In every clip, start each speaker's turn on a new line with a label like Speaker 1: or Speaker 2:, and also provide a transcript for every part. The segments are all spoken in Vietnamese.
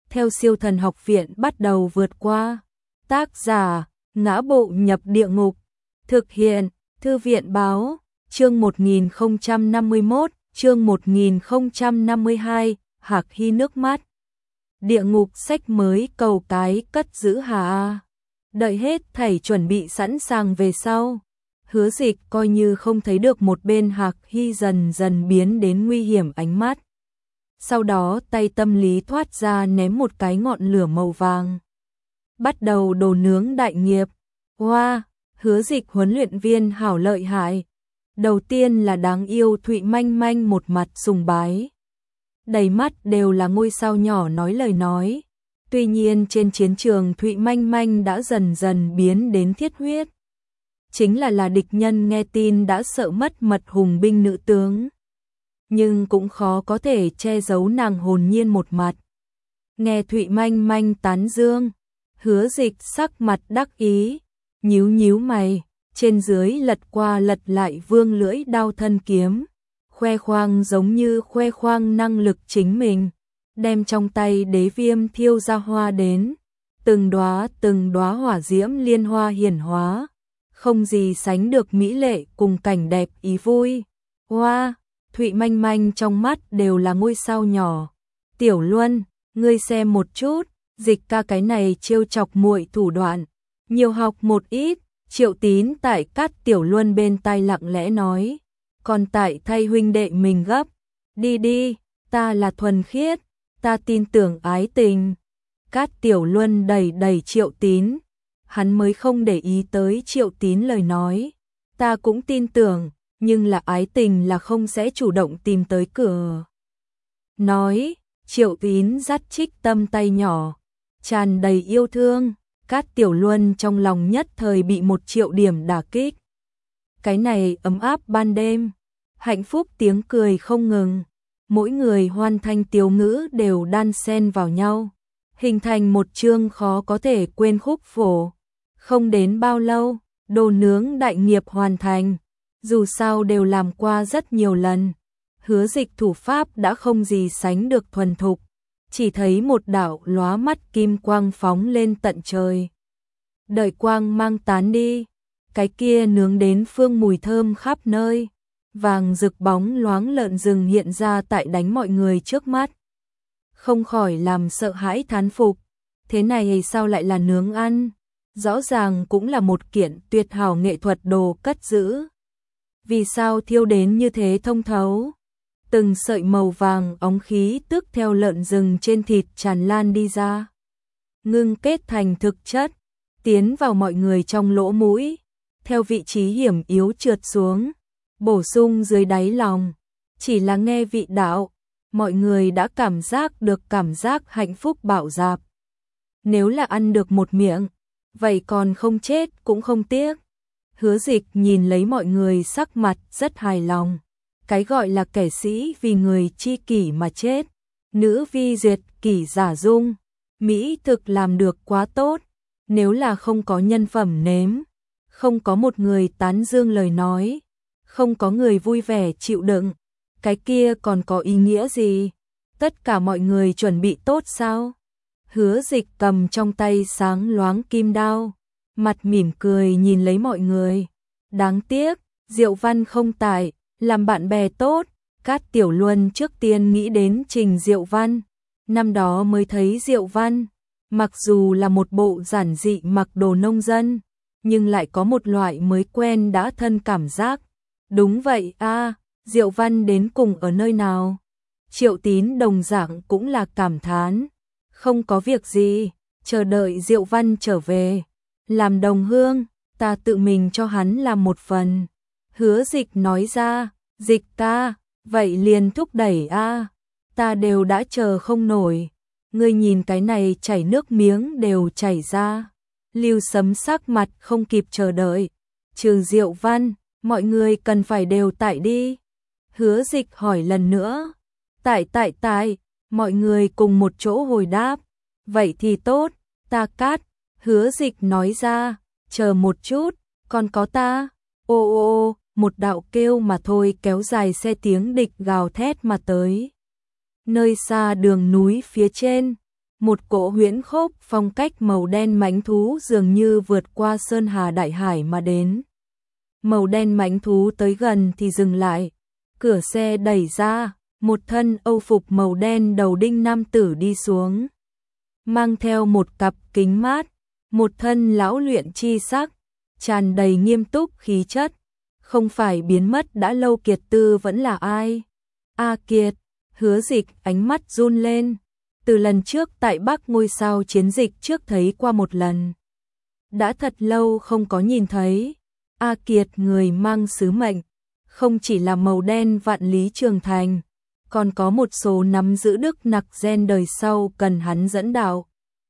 Speaker 1: theo Siêu Thần Học Viện bắt đầu vượt qua. Tác giả: Ngã Bộ Nhập Địa Ngục. Thực hiện: Thư viện báo. Chương 1051, chương 1052, Hạc Hy nước mắt. Địa ngục sách mới cầu cái cất giữ hà. Đợi hết thảy chuẩn bị sẵn sàng về sau, Hứa Dịch coi như không thấy được một bên Hạc Hy dần dần biến đến nguy hiểm ánh mắt. Sau đó tay tâm lý thoát ra ném một cái ngọn lửa màu vàng. Bắt đầu đồ nướng đại nghiệp. Wow, Hứa Dịch huấn luyện viên hảo lợi hại. Đầu tiên là đáng yêu Thụy Manh Manh một mặt sùng bái. Đầy mắt đều là ngôi sao nhỏ nói lời nói. Tuy nhiên trên chiến trường Thụy Manh Manh đã dần dần biến đến thiết huyết. Chính là địch nhân nghe tin đã sợ mất mật hùng binh nữ tướng. Nhưng cũng khó có thể che giấu nàng hồn nhiên một mặt. Nghe Thụy Manh Manh tán dương, Hứa Dịch sắc mặt đắc ý, nhíu nhíu mày, trên dưới lật qua lật lại vương lưỡi đao thân kiếm, khoe khoang giống như khoe khoang năng lực chính mình, đem trong tay đế viêm thiêu ra hoa đến, từng đóa hỏa diễm liên hoa hiển hóa, không gì sánh được mỹ lệ cùng cảnh đẹp ý vui. Hoa, Thụy Manh Manh trong mắt đều là ngôi sao nhỏ. Tiểu Luân, ngươi xem một chút, Dịch ca cái này trêu chọc muội thủ đoạn, nhiều học một ít. Triệu Tín tại cát Tiểu Luân bên tai lặng lẽ nói, còn tại thay huynh đệ mình gấp, đi đi, ta là thuần khiết, ta tin tưởng ái tình. Cát Tiểu Luân đẩy Triệu Tín, hắn mới không để ý tới Triệu Tín lời nói, ta cũng tin tưởng, nhưng là ái tình là không sẽ chủ động tìm tới cửa. Nói, Triệu Tín dắt Trích Tâm tay nhỏ, tràn đầy yêu thương. Cát Tiểu Luân trong lòng nhất thời bị 1 triệu điểm đả kích. Cái này ấm áp ban đêm, hạnh phúc tiếng cười không ngừng, mỗi người hoan thanh tiếu ngữ đều đan xen vào nhau, hình thành một chương khó có thể quên khúc phổ. Không đến bao lâu, đồ nướng đại nghiệp hoàn thành, dù sao đều làm qua rất nhiều lần, Hứa Dịch thủ pháp đã không gì sánh được thuần thục. Chỉ thấy một đạo lóa mắt kim quang phóng lên tận trời. Đợi quang mang tán đi, cái kia nướng đến phương mùi thơm khắp nơi, vàng rực bóng loáng lợn rừng hiện ra tại đánh mọi người trước mắt. Không khỏi làm sợ hãi thán phục, thế này sao lại là nướng ăn, rõ ràng cũng là một kiện tuyệt hảo nghệ thuật đồ cất giữ. Vì sao thiêu đến như thế thông thấu? Từng sợi màu vàng óng khí tức theo lợn rừng trên thịt tràn lan đi ra, ngưng kết thành thực chất, tiến vào mọi người trong lỗ mũi, theo vị trí hiểm yếu trượt xuống, bổ sung dưới đáy lòng. Chỉ là nghe vị đạo, mọi người đã cảm giác được cảm giác hạnh phúc bạo dạp. Nếu là ăn được một miệng, vậy còn không chết cũng không tiếc. Hứa Dịch nhìn lấy mọi người sắc mặt rất hài lòng. Cái gọi là kẻ sĩ vì người chi kỷ mà chết, nữ vi duyệt kỷ giả dung, mỹ thực làm được quá tốt, nếu là không có nhân phẩm nếm, không có một người tán dương lời nói, không có người vui vẻ chịu đựng, cái kia còn có ý nghĩa gì? Tất cả mọi người chuẩn bị tốt sao? Hứa Dịch cầm trong tay sáng loáng kim đao, mặt mỉm cười nhìn lấy mọi người. Đáng tiếc, Diệu Văn không tại. Làm bạn bè tốt, Cát Tiểu Luân trước tiên nghĩ đến Trình Diệu Văn. Năm đó mới thấy Diệu Văn, mặc dù là một bộ giản dị mặc đồ nông dân, nhưng lại có một loại mới quen đã thân cảm giác. Đúng vậy a, Diệu Văn đến cùng ở nơi nào? Triệu Tín đồng dạng cũng là cảm thán. Không có việc gì, chờ đợi Diệu Văn trở về. Làm đồng hương, ta tự mình cho hắn làm một phần. Hứa Dịch nói ra, Dịch ca, vậy liền thúc đẩy a, ta đều đã chờ không nổi. Ngươi nhìn cái này chảy nước miếng đều chảy ra. Lưu Sấm sắc mặt không kịp chờ đợi. Trừ Diệu Văn, mọi người cần phải đều tại đi. Hứa Dịch hỏi lần nữa. Tại, mọi người cùng một chỗ hồi đáp. Vậy thì tốt, ta cát. Hứa Dịch nói ra, chờ một chút, còn có ta. Ô, một đạo kêu mà thôi kéo dài xe tiếng địch gào thét mà tới. Nơi xa đường núi phía trên, một cỗ huyễn khốc phong cách màu đen mãnh thú dường như vượt qua sơn hà đại hải mà đến. Màu đen mãnh thú tới gần thì dừng lại, cửa xe đẩy ra, một thân âu phục màu đen đầu đinh nam tử đi xuống. Mang theo một cặp kính mát, một thân lão luyện chi sắc, tràn đầy nghiêm túc khí chất. Không phải biến mất đã lâu Kiệt Tư vẫn là ai? A Kiệt, Hứa Dịch ánh mắt run lên. Từ lần trước tại Bắc ngôi sao chiến dịch trước thấy qua một lần. Đã thật lâu không có nhìn thấy. A Kiệt người mang sứ mệnh, không chỉ là màu đen vạn lý trường thành, còn có một số nắm giữ đức nặc gen đời sau cần hắn dẫn đạo.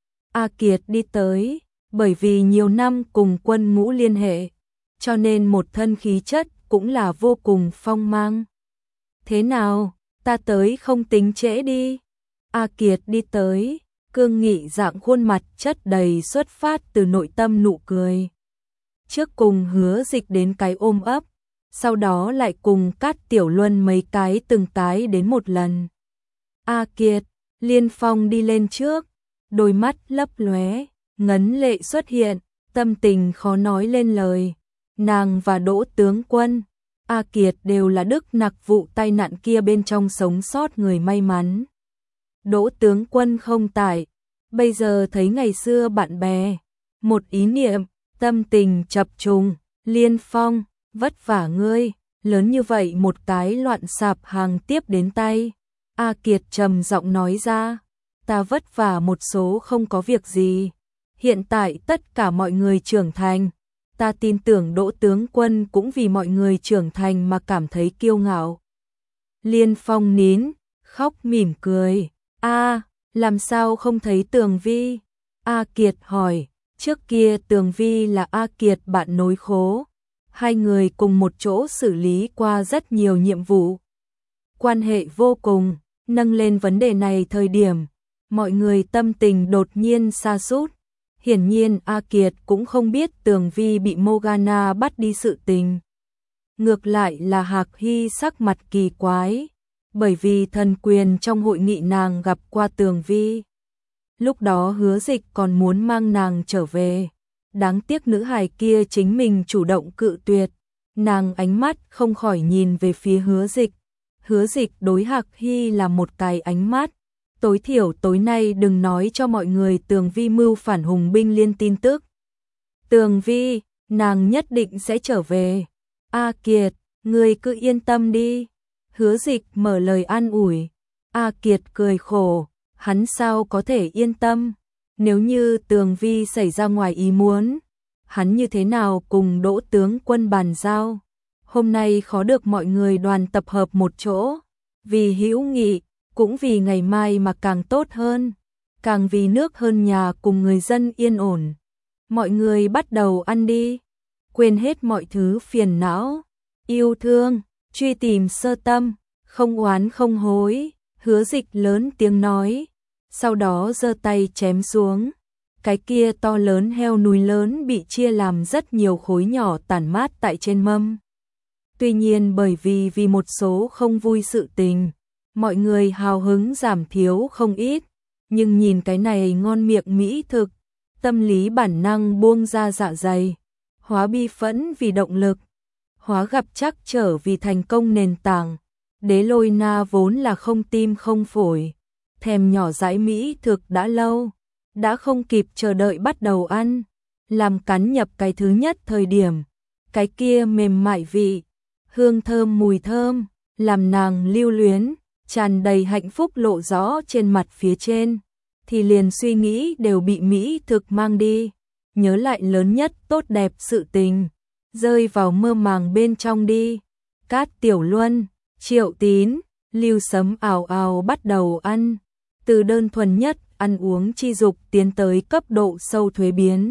Speaker 1: A Kiệt đi tới, bởi vì nhiều năm cùng quân ngũ liên hệ, cho nên một thân khí chất cũng là vô cùng phong mang. Thế nào, ta tới không tính trễ đi. A Kiệt đi tới, cương nghị dạng khuôn mặt chất đầy xuất phát từ nội tâm nụ cười. Trước cùng Hứa Dịch đến cái ôm ấp, sau đó lại cùng Cát Tiểu Luân mấy cái từng tái đến một lần. A Kiệt, Liên Phong đi lên trước, đôi mắt lấp lóe, ngấn lệ xuất hiện, tâm tình khó nói lên lời. Nàng và Đỗ tướng quân, A Kiệt đều là đức nặc vụ tai nạn kia bên trong sống sót người may mắn. Đỗ tướng quân không tại, bây giờ thấy ngày xưa bạn bè, một ý niệm, tâm tình chập trùng. Liên Phong, vất vả ngươi, lớn như vậy một cái loạn sạp hàng tiếp đến tay. A Kiệt trầm giọng nói ra, ta vất vả một số không có việc gì. Hiện tại tất cả mọi người trưởng thành, ta tin tưởng Đỗ tướng quân cũng vì mọi người trưởng thành mà cảm thấy kiêu ngạo. Liên Phong nín, khóc mỉm cười. A, làm sao không thấy Tường Vi? A Kiệt hỏi, trước kia Tường Vi là A Kiệt bạn nối khố. Hai người cùng một chỗ xử lý qua rất nhiều nhiệm vụ. Quan hệ vô cùng, nâng lên vấn đề này thời điểm, mọi người tâm tình đột nhiên sa sút. Hiển nhiên A Kiệt cũng không biết Tường Vi bị Morgana bắt đi sự tình. Ngược lại là Hạc Hy sắc mặt kỳ quái, bởi vì thần quyền trong hội nghị nàng gặp qua Tường Vi. Lúc đó Hứa Dịch còn muốn mang nàng trở về. Đáng tiếc nữ hài kia chính mình chủ động cự tuyệt. Nàng ánh mắt không khỏi nhìn về phía Hứa Dịch. Hứa Dịch đối Hạc Hy là một cái ánh mắt. Tối thiểu tối nay đừng nói cho mọi người Tường Vi mưu phản Hùng Binh Liên tin tức. Tường Vi, nàng nhất định sẽ trở về. A Kiệt, ngươi cứ yên tâm đi. Hứa Dịch mở lời an ủi. A Kiệt cười khổ, hắn sao có thể yên tâm. Nếu như Tường Vi xảy ra ngoài ý muốn, hắn như thế nào cùng Đỗ tướng quân bàn giao. Hôm nay khó được mọi người đoàn tập hợp một chỗ, vì hữu nghị, cũng vì ngày mai mà càng tốt hơn, càng vì nước hơn nhà cùng người dân yên ổn. Mọi người bắt đầu ăn đi, quên hết mọi thứ phiền não, yêu thương, truy tìm sơ tâm, không oán không hối. Hứa Dịch lớn tiếng nói, sau đó giơ tay chém xuống. Cái kia to lớn heo núi lớn bị chia làm rất nhiều khối nhỏ tản mát tại trên mâm. Tuy nhiên bởi vì một số không vui sự tình, mọi người hào hứng giảm thiếu không ít, nhưng nhìn cái này ngon miệng mỹ thực, tâm lý bản năng buông ra dạ dày, hóa bi phẫn vì động lực, hóa gặp trắc trở vì thành công nền tảng. Đế Lôi Na vốn là không tim không phổi, thèm nhỏ dãi mỹ thực đã lâu, đã không kịp chờ đợi bắt đầu ăn, làm cắn nhập cái thứ nhất thời điểm, cái kia mềm mại vị, hương thơm mùi thơm, làm nàng lưu luyến, tràn đầy hạnh phúc lộ rõ trên mặt phía trên, thì liền suy nghĩ đều bị mỹ thực mang đi, nhớ lại lớn nhất tốt đẹp sự tình, rơi vào mơ màng bên trong đi. Cát Tiểu Luân, Triệu Tín, Lưu Sấm ào ào bắt đầu ăn, từ đơn thuần nhất ăn uống chi dục tiến tới cấp độ sâu thuế biến.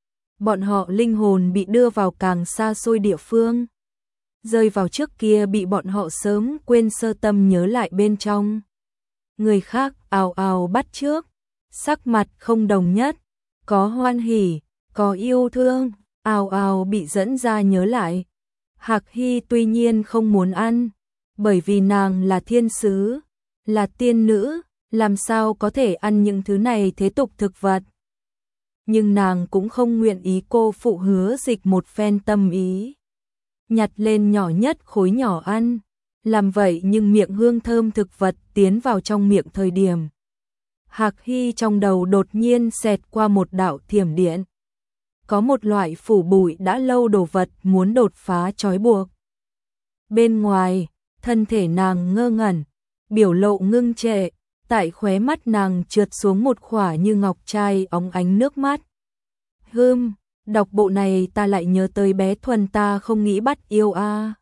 Speaker 1: Bọn họ linh hồn bị đưa vào càng xa xôi địa phương, rơi vào trước kia bị bọn họ sớm quên sơ tâm nhớ lại bên trong. Người khác ào ào bắt chước, sắc mặt không đồng nhất, có hoan hỉ, có yêu thương, ào ào bị dẫn ra nhớ lại. Hạc Hy tuy nhiên không muốn ăn, bởi vì nàng là thiên sứ, là tiên nữ, làm sao có thể ăn những thứ này thế tục thực vật. Nhưng nàng cũng không nguyện ý cô phụ Hứa Dịch một phen tâm ý. Nhặt lên nhỏ nhất khối nhỏ ăn, làm vậy nhưng miệng hương thơm thực vật tiến vào trong miệng thời điểm. Hạc Hy trong đầu đột nhiên xẹt qua một đạo thiểm điện. Có một loại phủ bụi đã lâu đồ vật muốn đột phá trói buộc. Bên ngoài, thân thể nàng ngơ ngẩn, biểu lộ ngưng trệ, tại khóe mắt nàng trượt xuống một khỏa như ngọc trai óng ánh nước mắt. Đọc bộ này ta lại nhớ tới bé Thuần ta không nghĩ bắt yêu a.